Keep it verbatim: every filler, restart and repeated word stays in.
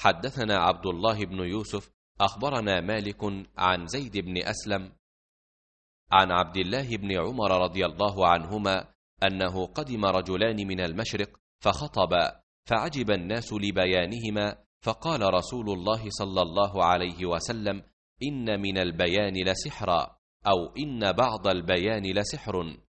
حدثنا عبد الله بن يوسف أخبرنا مالك عن زيد بن أسلم عن عبد الله بن عمر رضي الله عنهما أنه قدم رجلان من المشرق فخطبا، فعجب الناس لبيانهما، فقال رسول الله صلى الله عليه وسلم: إن من البيان لسحرا، أو إن بعض البيان لسحر،